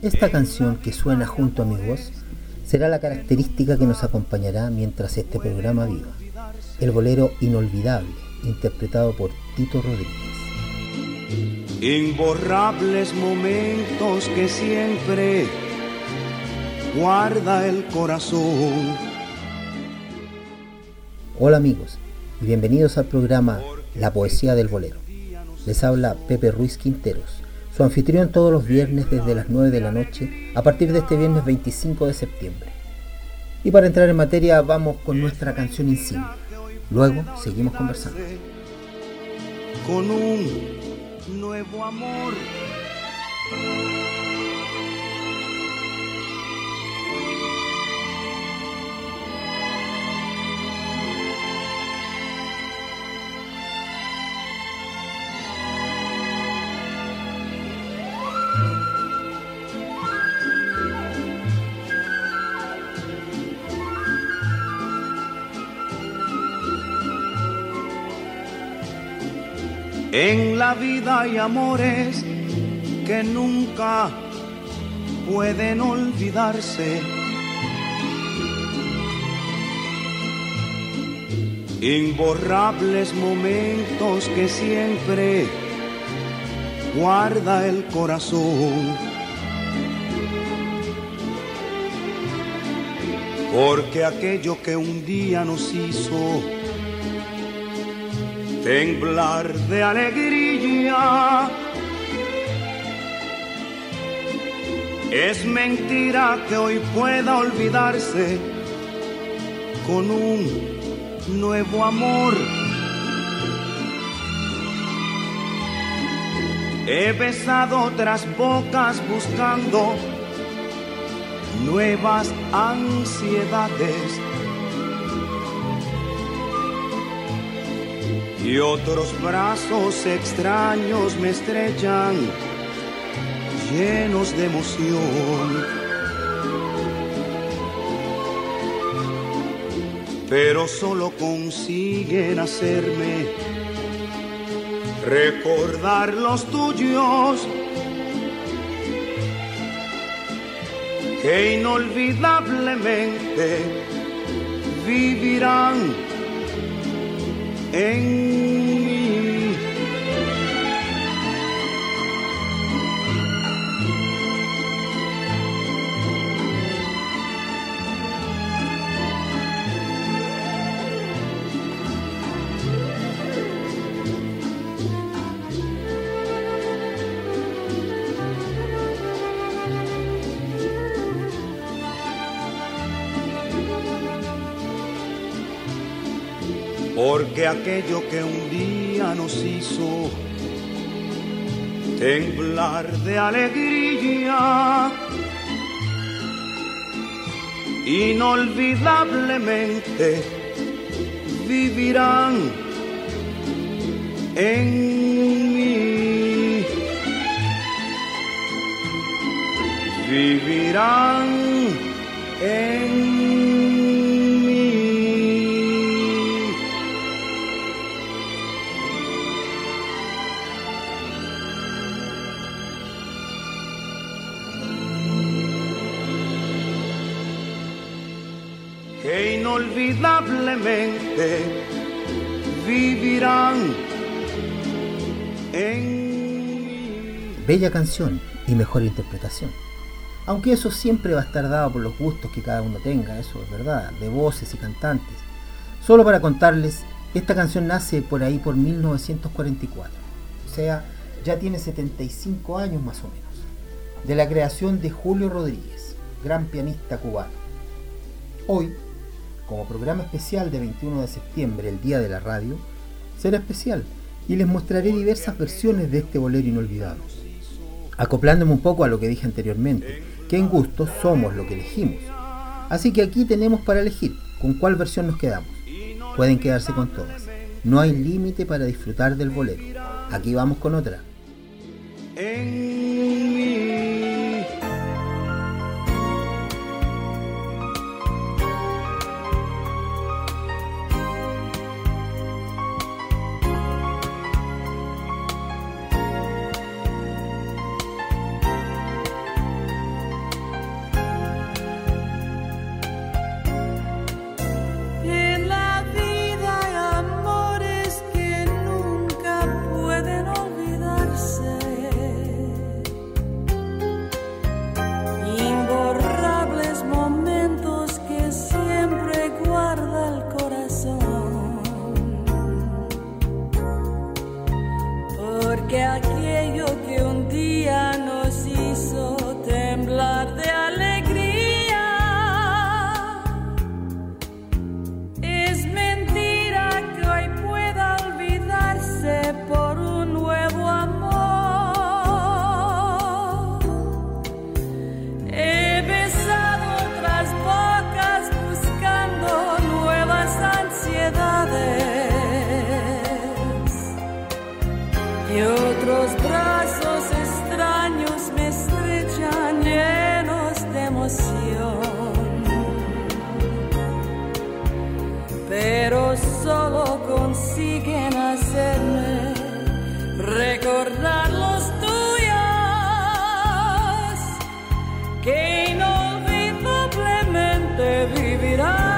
Esta canción que suena junto a mi voz será la característica que nos acompañará mientras este programa viva. El bolero Inolvidable, interpretado por Tito Rodríguez. Imborrables momentos que siempre guarda el corazón. Hola amigos y bienvenidos al programa La Poesía del Bolero. Les habla Pepe Ruiz Quinteros, su anfitrión todos los viernes desde las 9 de la noche a partir de este viernes 25 de septiembre. Y para entrar en materia vamos con nuestra canción insignia. Luego seguimos conversando. Con un nuevo amor. En la vida hay amores que nunca pueden olvidarse. Imborrables momentos que siempre guarda el corazón. Porque aquello que un día nos hizo temblar de alegría es mentira que hoy pueda olvidarse con un nuevo amor. He besado otras bocas buscando nuevas ansiedades y otros brazos extraños me estrechan, llenos de emoción. Pero solo consiguen hacerme recordar los tuyos, que inolvidablemente vivirán en mí. Porque aquello que un día nos hizo temblar de alegría, inolvidablemente vivirán en mí. Vivirán en mí. Que inolvidablemente vivirán en mí. Bella canción y mejor interpretación. Aunque eso siempre va a estar dado por los gustos que cada uno tenga, eso es verdad, de voces y cantantes. Solo para contarles, esta canción nace por ahí por 1944. O sea, ya tiene 75 años más o menos. De la creación de Julio Rodríguez, gran pianista cubano. Hoy, como programa especial de 21 de septiembre, el Día de la Radio, será especial y les mostraré diversas versiones de este bolero inolvidable, acoplándome un poco a lo que dije anteriormente, que en gustos somos lo que elegimos. Así que aquí tenemos para elegir con cuál versión nos quedamos. Pueden quedarse con todas. No hay límite para disfrutar del bolero. Aquí vamos con otra. En mí. solo consiguen hacerme recordar los tuyos que inolvidablemente vivirán.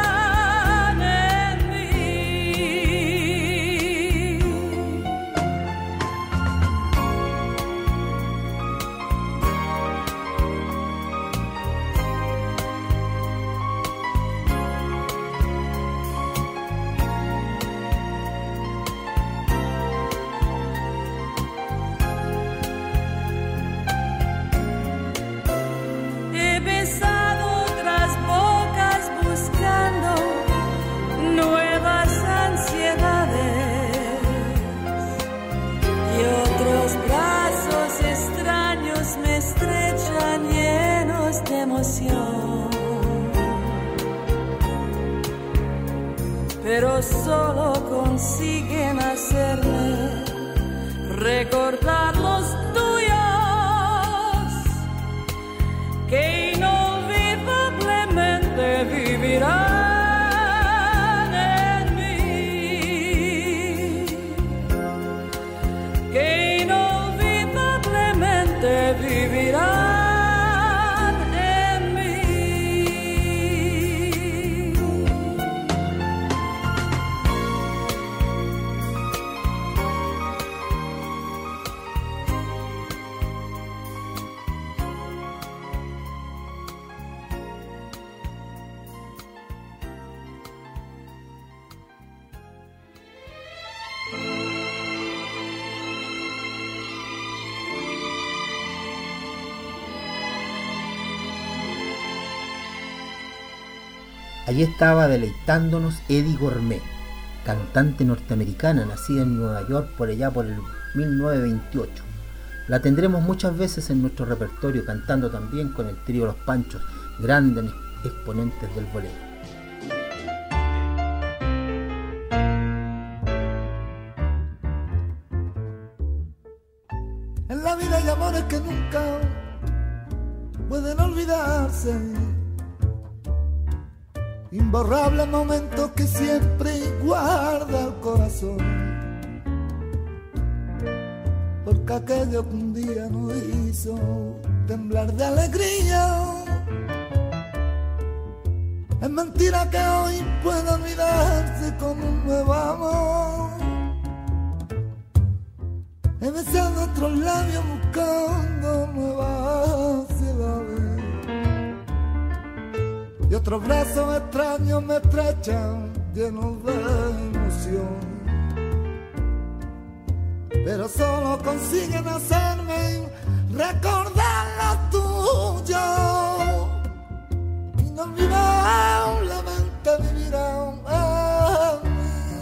Pero solo consiguen hacerme recordar los tuyos que inolvidablemente vivirán en mí, que inolvidablemente vivirán. Allí estaba deleitándonos Eddie Gourmet, cantante norteamericana nacida en Nueva York por allá por el 1928. La tendremos muchas veces en nuestro repertorio, cantando también con el trío Los Panchos, grandes exponentes del bolero. En la vida hay amores que nunca pueden olvidarse, imborrables momentos que siempre guarda el corazón, porque aquello que un día nos hizo temblar de alegría, es mentira que hoy pueda olvidarse con un nuevo amor. He besado otros labios buscando nuevas ciudades, y otros brazos extraños me estrechan llenos de emoción, pero solo consiguen hacerme recordar lo tuyo, inolvidablemente vivirán en mí.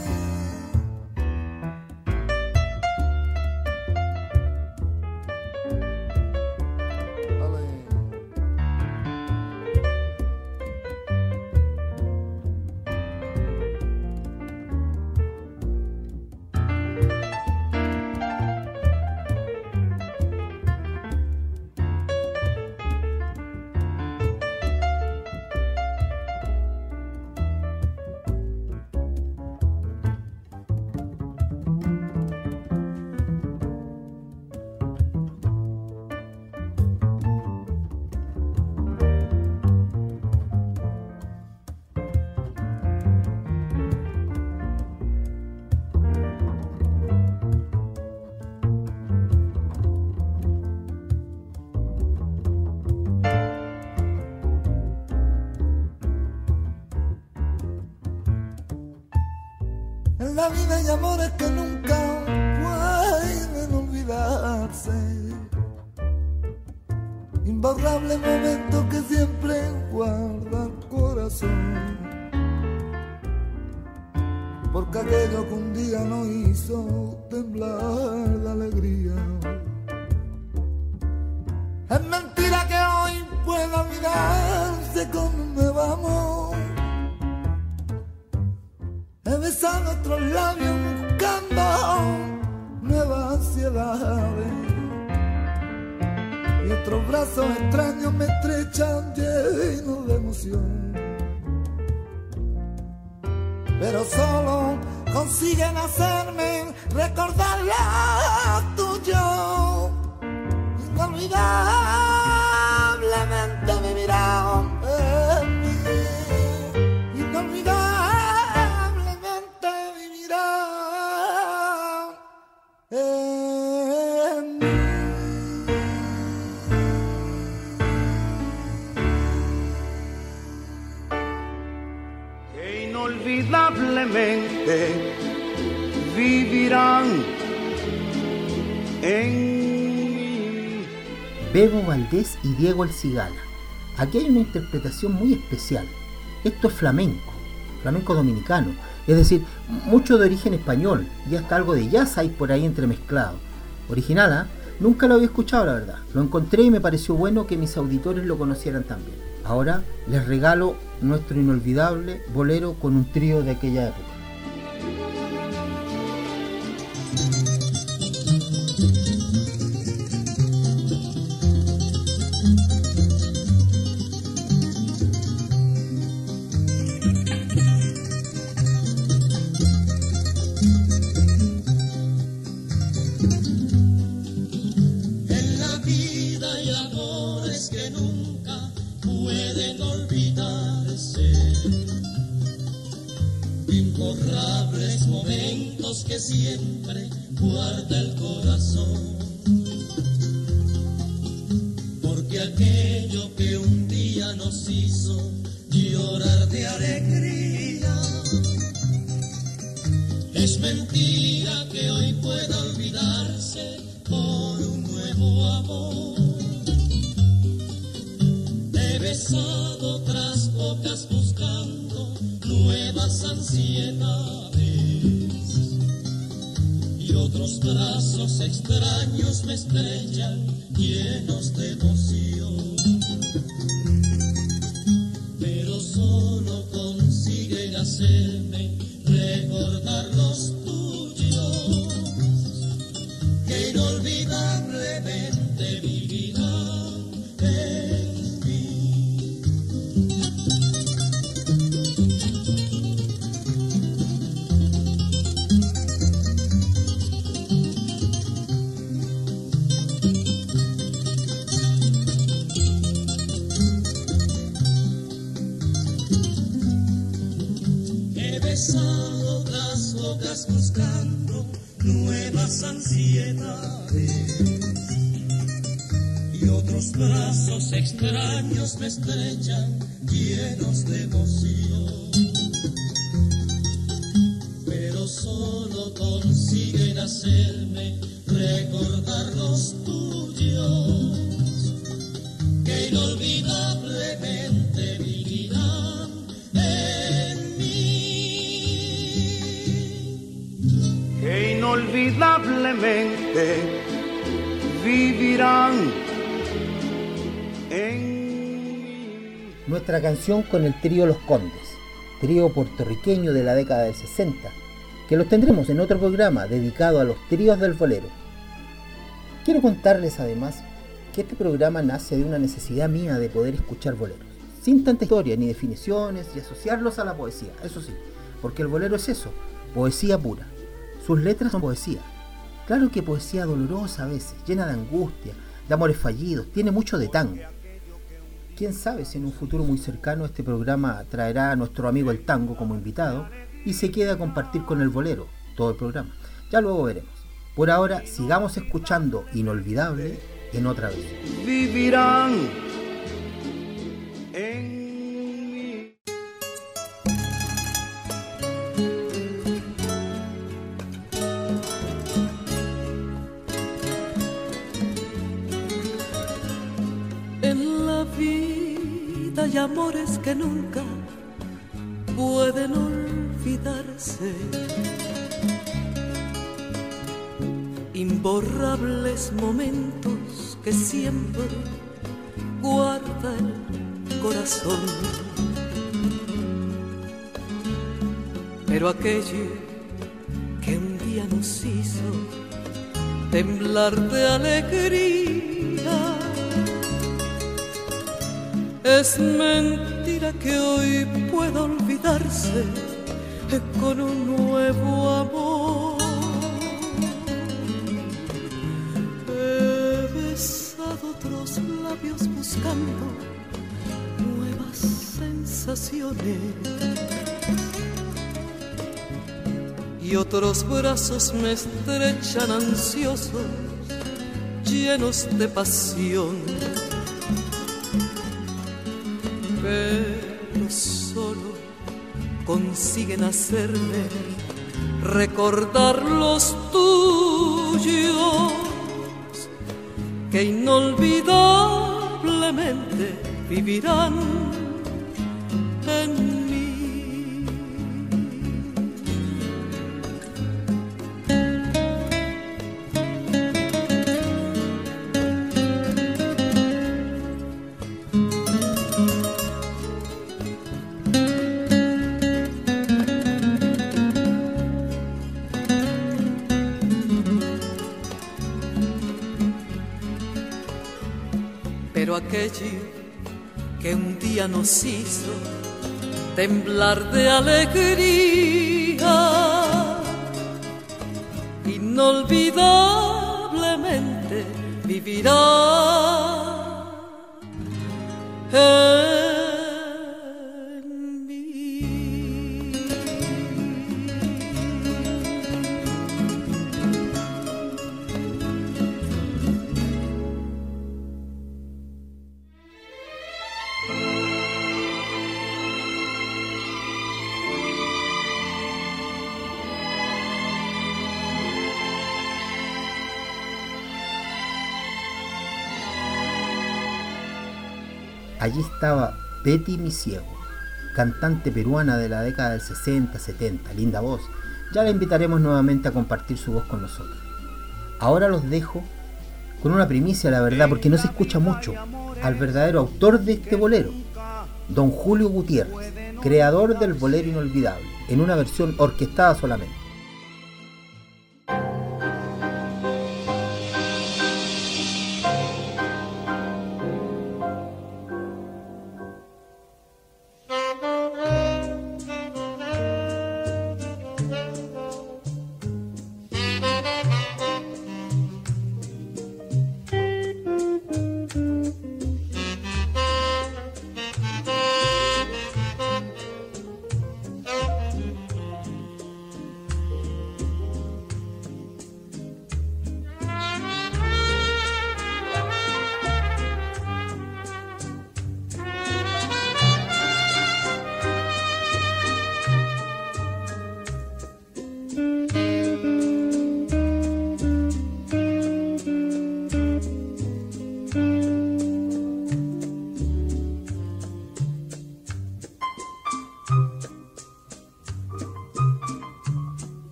En la vida hay amores que nunca pueden olvidarse, imborrables momentos que siempre guarda el corazón, porque aquello que un día nos hizo temblar de alegría, es mentira que hoy pueda olvidarse con un nuevo amor. He besado otros labios buscando nuevas ansiedades, y otros brazos extraños me estrechan llenos de emoción, pero solo consiguen hacerme recordar lo tuyo. Inolvidablemente vivirán en mí. Inolvidablemente vivirán en mí. Que inolvidablemente vivirán en mí. Bebo Valdés y Diego El Cigala. Aquí hay una interpretación muy especial. Esto es flamenco dominicano, es decir, mucho de origen español y hasta algo de jazz hay por ahí entremezclado. Original, ¿eh? Nunca lo había escuchado, la verdad. Lo encontré y me pareció bueno que mis auditores lo conocieran también. Ahora les regalo nuestro inolvidable bolero con un trío de aquella época. Imborrables momentos que siempre guarda el corazón, porque aquello que un día nos hizo llorar de alegría, es mentira que hoy pueda olvidarse por un nuevo amor. He besado otras bocas buscando nuevas ansiedades y otros brazos extraños me estrellan llenos de emoción, pero solo consiguen hacerme recordar los tuyos que inolvidablemente vivirán en mí. Otras bocas buscando nuevas ansiedades y otros brazos extraños me estrechan llenos de emoción, pero solo consiguen hacerme recordar los tuyos que inolvidablemente vivirán en mí. Que inolvidablemente vivirán en mí. Nuestra canción con el trío Los Condes, trío puertorriqueño de la década del 60, que los tendremos en otro programa dedicado a los tríos del bolero. Quiero contarles además que este programa nace de una necesidad mía de poder escuchar boleros, sin tanta historia ni definiciones y asociarlos a la poesía, eso sí, porque el bolero es eso, poesía pura. Sus letras son poesía. Claro que poesía dolorosa a veces, llena de angustia, de amores fallidos, tiene mucho de tango. Quién sabe si en un futuro muy cercano este programa traerá a nuestro amigo el tango como invitado y se queda a compartir con el bolero todo el programa. Ya luego veremos. Por ahora sigamos escuchando Inolvidable en otra vez. Vivirán en mí. En la vida hay amores que nunca pueden olvidarse, imborrables momentos que siempre guarda el corazón, pero aquello que un día nos hizo temblar de alegría, es mentira que hoy pueda olvidarse con un nuevo amor. He besado otros labios buscando nuevas sensaciones y otros brazos me estrechan ansiosos, llenos de pasión. Pero solo consiguen hacerme recordar los tuyos, que inolvidablemente vivirán en mí. Pero aquello que un día nos hizo temblar de alegría, inolvidablemente vivirá en mí. Allí estaba Betty Misiego, cantante peruana de la década del 60-70, linda voz. Ya la invitaremos nuevamente a compartir su voz con nosotros. Ahora los dejo con una primicia, la verdad, porque no se escucha mucho, al verdadero autor de este bolero, don Julio Gutiérrez, creador del bolero inolvidable, en una versión orquestada solamente.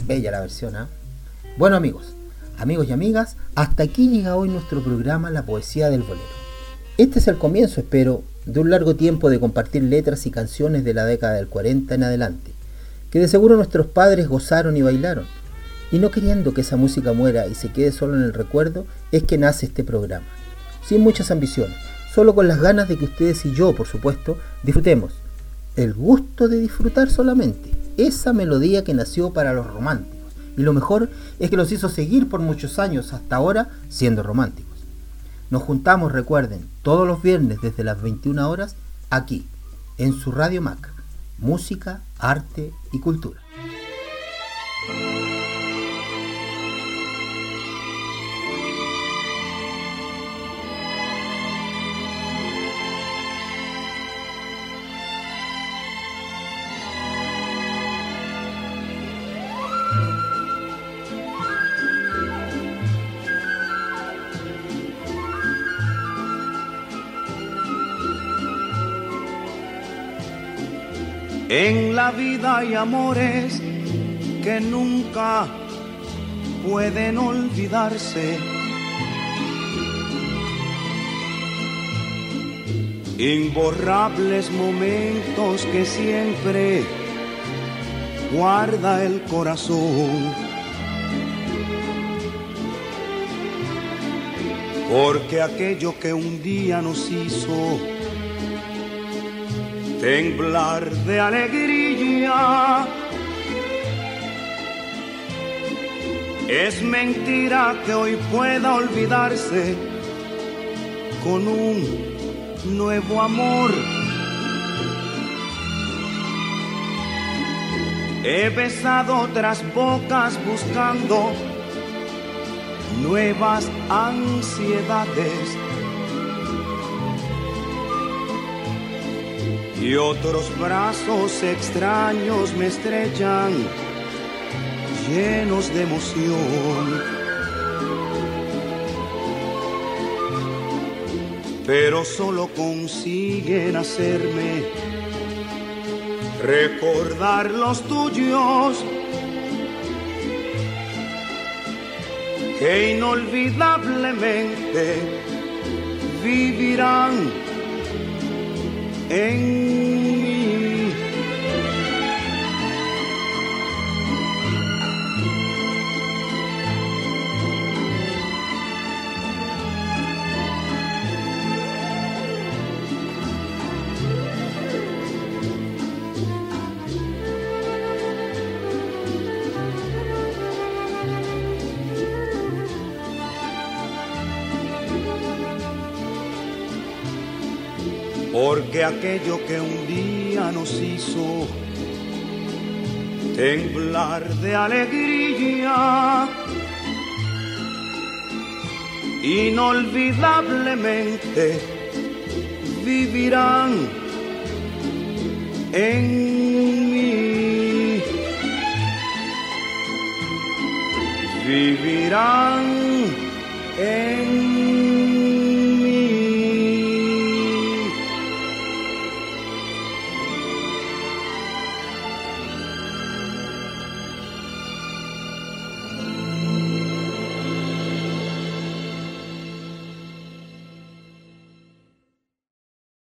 Bella la versión, ¿eh? Bueno, amigos y amigas, hasta aquí llega hoy nuestro programa La Poesía del Bolero. Este es el comienzo, espero, de un largo tiempo de compartir letras y canciones de la década del 40 en adelante, que de seguro nuestros padres gozaron y bailaron. Y no queriendo que esa música muera y se quede solo en el recuerdo, es que nace este programa. Sin muchas ambiciones, solo con las ganas de que ustedes y yo, por supuesto, disfrutemos. El gusto de disfrutar solamente. Esa melodía que nació para los románticos. Y lo mejor es que los hizo seguir por muchos años hasta ahora siendo románticos. Nos juntamos, recuerden, todos los viernes desde las 21 horas, aquí, en su Radio Mac. Música, arte y cultura. En la vida hay amores que nunca pueden olvidarse. Imborrables momentos que siempre guarda el corazón. Porque aquello que un día nos hizo temblar de alegría es mentira que hoy pueda olvidarse con un nuevo amor. He besado otras bocas buscando nuevas ansiedades y otros brazos extraños me estrellan, llenos de emoción. Pero solo consiguen hacerme recordar los tuyos, que inolvidablemente vivirán en mí. Porque aquello que un día nos hizo temblar de alegría, inolvidablemente vivirán en mí. Vivirán en